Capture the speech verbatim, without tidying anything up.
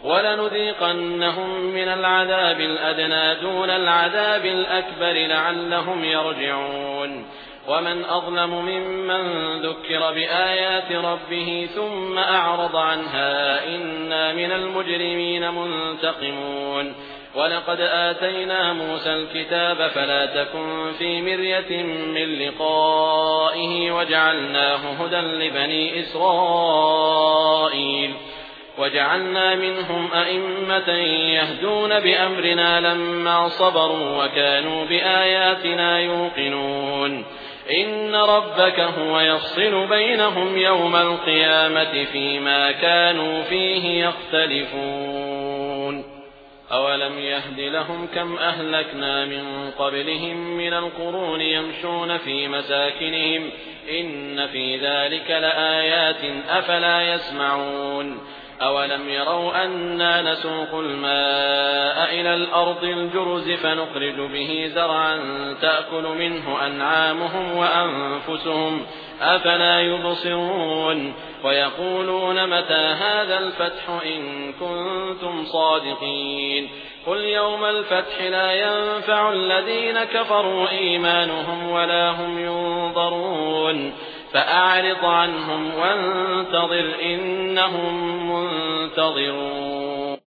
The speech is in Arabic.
وَلَنُذِيقَنَّهُم مِّنَ الْعَذَابِ الْأَدْنَىٰ دُونَ الْعَذَابِ الْأَكْبَرِ لَعَلَّهُمْ يَرْجِعُونَ وَمَنْ أَظْلَمُ مِمَّن ذُكِّرَ بِآيَاتِ رَبِّهِ ثُمَّ أَعْرَضَ عَنْهَا إِنَّا مِنَ الْمُجْرِمِينَ مُنتَقِمُونَ وَلَقَدْ آتَيْنَا مُوسَى الْكِتَابَ فَلَا تَكُن فِي مِرْيَةٍ مِّن لِّقَائِهِ وَجَعَلْنَاهُ هُدًى لِّبَنِي إِسْرَائِيلَ وَجَعَلْنَا مِنْهُمْ أَئِمَّةً يَهْدُونَ بِأَمْرِنَا لَمَّا صَبَرُوا وَكَانُوا بِآيَاتِنَا يُوقِنُونَ إِنَّ رَبَّكَ هُوَ يَفْصِلُ بَيْنَهُمْ يَوْمَ الْقِيَامَةِ فِيمَا كَانُوا فِيهِ يَخْتَلِفُونَ أَوَلَمْ يَهْدِ لَهُمْ كَمْ أَهْلَكْنَا مِن قَبْلِهِم مِّنَ الْقُرُونِ يَمْشُونَ فِي مَسَاكِنِهِمْ إِنَّ فِي ذَلِكَ لَآيَاتٍ أَفَلَا يَسْمَعُونَ أَوَلَمْ يَرَوْا أَنَّا نَسُوقُ الْمَاءَ إِلَى الْأَرْضِ الْجُرُزِ فَنُخْرِجُ بِهِ زَرْعًا تَأْكُلُ مِنْهُ أَنْعَامُهُمْ وَأَنفُسُهُمْ أَفَلَا يُبْصِرُونَ وَيَقُولُونَ مَتَىٰ هَٰذَا الْفَتْحُ إِن كُنتُمْ صَادِقِينَ قُلْ يَوْمَ الْفَتْحِ لَا يَنفَعُ الَّذِينَ كَفَرُوا إِيمَانُهُمْ وَلَا هُمْ يُنظَرُونَ فَأَعْرِضْ عَنْهُمْ وَانتَظِرْ إِنَّهُم مُّنتَظِرُونَ